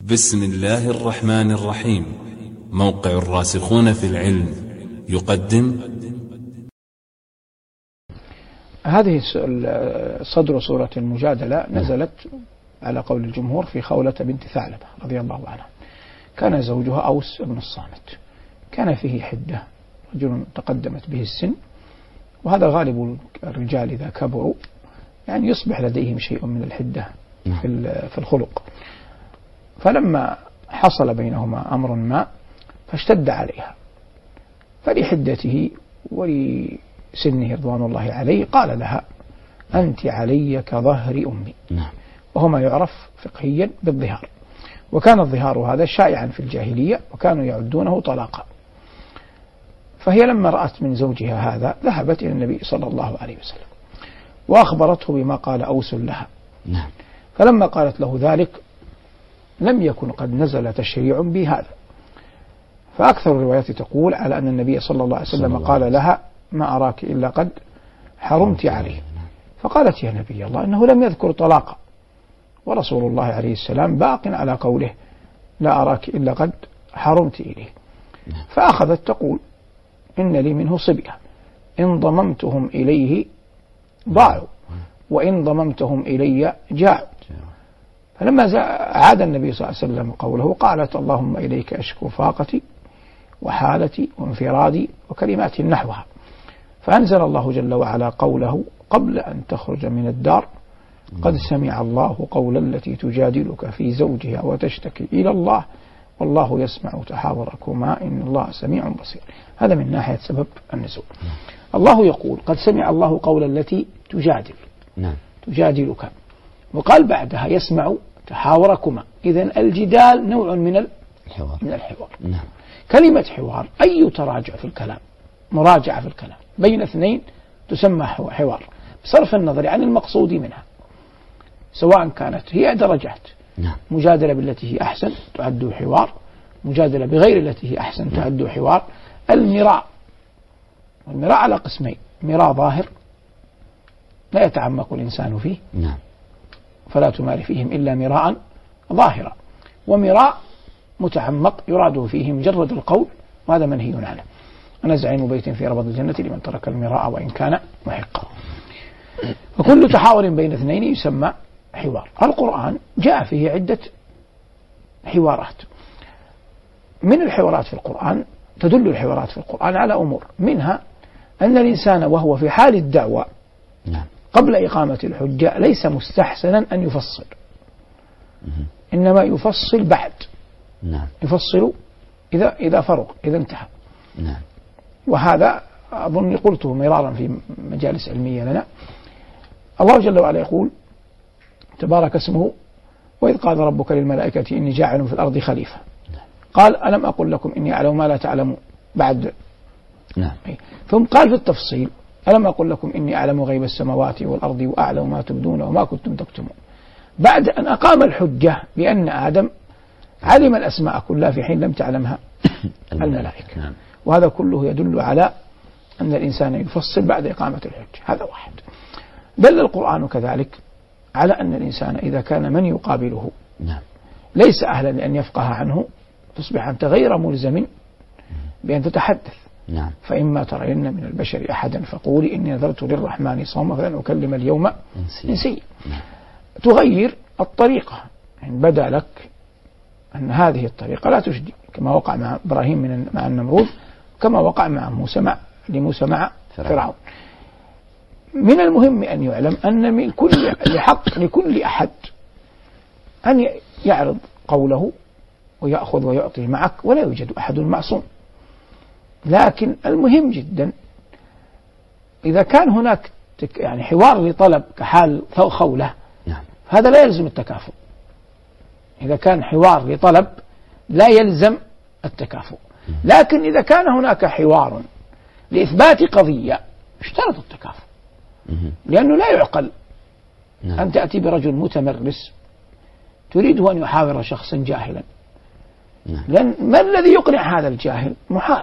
بسم الله الرحمن الرحيم. موقع الراسخون في العلم يقدم هذه صدر سورة المجادلة نزلت على قول الجمهور في خولة بنت ثعلبة رضي الله عنها. كان زوجها أوس بن الصامت، كان فيه حدة، رجل تقدمت به السن، وهذا غالب الرجال إذا كبروا يعني يصبح لديهم شيء من الحدة في الخلق. فلما حصل بينهما أمر ما فاشتد عليها، فلحدته ولسنه رضوان الله عليه قال لها: أنت علي كظهر أمي، وهو ما يعرف فقهيا بالظهار، وكان الظهار هذا شائعا في الجاهلية وكانوا يعدونه طلاقا. فهي لما رأت من زوجها هذا ذهبت إلى النبي صلى الله عليه وسلم وأخبرته بما قال أوس لها. فلما قالت له ذلك لم يكن قد نزل تشريع بهذا، فأكثر الروايات تقول على أن النبي صلى الله عليه وسلم قال لها: ما أراك إلا قد حرمت عليه. فقالت: يا نبي الله، إنه لم يذكر طلاقا، ورسول الله عليه السلام باق على قوله: لا أراك إلا قد حرمت إليه. فأخذت تقول: إن لي منه صبية، إن ضممتهم إليه ضاعوا، وإن ضممتهم إلي جاعوا. فلما عاد النبي صلى الله عليه وسلم قوله قالت: اللهم إليك أشكو فاقتي وحالتي وانفرادي وكلمات نحوها. فأنزل الله جل وعلا قوله قبل أن تخرج من الدار: قد سمع الله قول التي تجادلك في زوجها وتشتكي إلى الله والله يسمع تحاوركما إن الله سميع بصير. هذا من ناحية سبب النزول. الله يقول: قد سمع الله قول التي تجادلك، وقال بعدها: يسمع تحاوركما. إذن الجدال نوع من الحوار. كلمة حوار أي تراجع في الكلام، مراجعة في الكلام بين اثنين تسمى حوار، بصرف النظر عن المقصود منها، سواء كانت هي درجات. مجادلة بالتي هي أحسن تعد حوار، مجادلة بغير التي هي أحسن تعد حوار. المراء، والمراء على قسمين: مراء ظاهر لا يتعمق الإنسان فيه فلا تمار فيهم إلا مراء ظاهرا، ومراء متعمق يراد فيه مجرد القول، وهذا منهي عنه. أنا زعيم بيت في ربض الجنة لمن ترك المراء وإن كان محقا. وكل تحاور بين اثنين يسمى حوار. القرآن جاء فيه عدة حوارات. من الحوارات في القرآن تدل الحوارات في القرآن على أمور، منها أن الإنسان وهو في حال الدعوة قبل إقامة الحجة ليس مستحسنا أن يفصل، إنما يفصل بعد، يفصل إذا فرغ، إذا انتهى. وهذا أظن قلته مرارا في مجالس علمية لنا. الله جل وعلا يقول تبارك اسمه: وإذ قال ربك للملائكة إني جاعل في الأرض خليفة، قال: ألم أقل لكم إني أعلم ما لا تعلمون، بعد. ثم قال في التفصيل: ألم أقل لكم إني أعلم غيب السماوات والأرض وأعلم ما تبدون وما كنتم تكتمون، بعد أن أقام الحجة بأن آدم علم الأسماء كلها في حين لم تعلمها الملائكة. وهذا كله يدل على أن الإنسان يفصل بعد إقامة الحجة. هذا واحد. دل القرآن كذلك على أن الإنسان إذا كان من يقابله ليس أهلا لأن يفقه عنه تصبح أنت غير ملزم بأن تتحدث. فإما ترين من البشر أحدا فقولي إني نذرت للرحمن صوما فلن أكلم اليوم إنسيا. تغير الطريقة، يعني بدا لك أن هذه الطريقة لا تجدي، كما وقع مع إبراهيم مع النمرود، كما وقع مع لموسى مع فرعون. من المهم أن يعلم أن من كل حق لكل أحد أن يعرض قوله ويأخذ ويعطي معك، ولا يوجد أحد معصوم. لكن المهم جدا إذا كان هناك يعني حوار لطلب كحال خولة، هذا لا يلزم التكافؤ. إذا كان حوار لطلب لا يلزم التكافؤ. لكن إذا كان هناك حوار لإثبات قضية اشترط التكافؤ، لأنه لا يعقل أن تأتي برجل متمرس تريده أن يحاور شخصا جاهلا، لأن ما الذي يقنع هذا الجاهل؟ محال.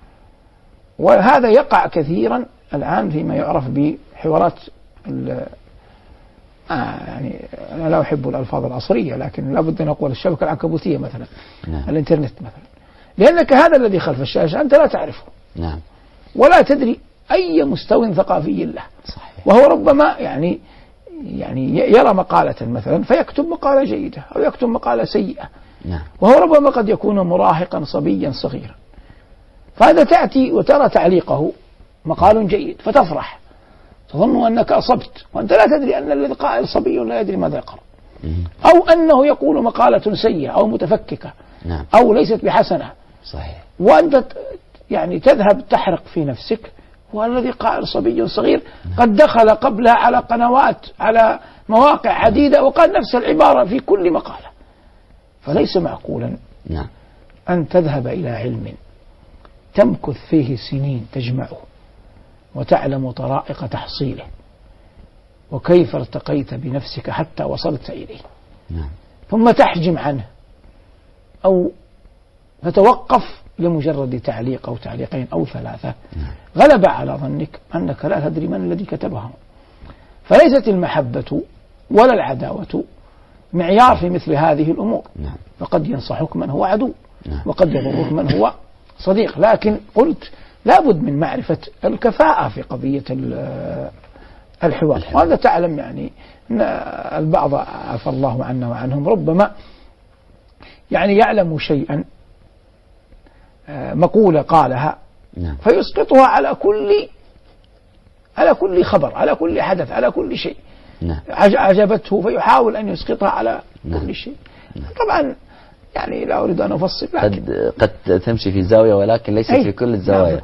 وهذا يقع كثيرا الآن فيما يعرف بحوارات يعني أنا لا أحب الألفاظ العصرية، لكن لابد أن أقول الشبكة العنكبوتية مثلا، الإنترنت مثلا، لأنك هذا الذي خلف الشاشة أنت لا تعرفه، ولا تدري أي مستوى ثقافي له. صحيح. وهو ربما يعني يرى مقالة مثلا فيكتب مقالة جيدة أو يكتب مقالة سيئة، وهو ربما قد يكون مراهقا صبيا صغيرا، فهذا تأتي وترى تعليقه مقال جيد فتفرح، تظن أنك أصبت وأنت لا تدري أن الذي قائل صبي لا يدري ماذا يقرأ، أو أنه يقول مقالة سيئة أو متفككة أو ليست بحسنة. صحيح. وأنت يعني تذهب تحرق في نفسك، والذي قائل صبي صغير قد دخل قبلها على قنوات على مواقع عديدة وقال نفس العبارة في كل مقالة. فليس معقولا أن تذهب إلى علم تمكث فيه سنين تجمعه وتعلم طرائق تحصيله وكيف ارتقيت بنفسك حتى وصلت إليه، ثم تحجم عنه أو تتوقف لمجرد تعليق أو تعليقين أو ثلاثة غلب على ظنك أنك لا تدري من الذي كتبهم. فليست المحبة ولا العداوة معيار في مثل هذه الأمور، فقد ينصحك من هو عدو وقد يضرك من هو صديق، لكن قلت لابد من معرفة الكفاءة في قضية الحوار. وهذا تعلم يعني أن البعض عفى الله عنا وعنهم ربما يعني يعلم شيئا مقولة قالها فيسقطها على كل خبر، على كل حدث، على كل شيء عجبته فيحاول أن يسقطها على كل شيء. طبعا يعني لا أريد أن أفصل، لكن قد تمشي في زاوية ولكن ليس في كل الزوايا.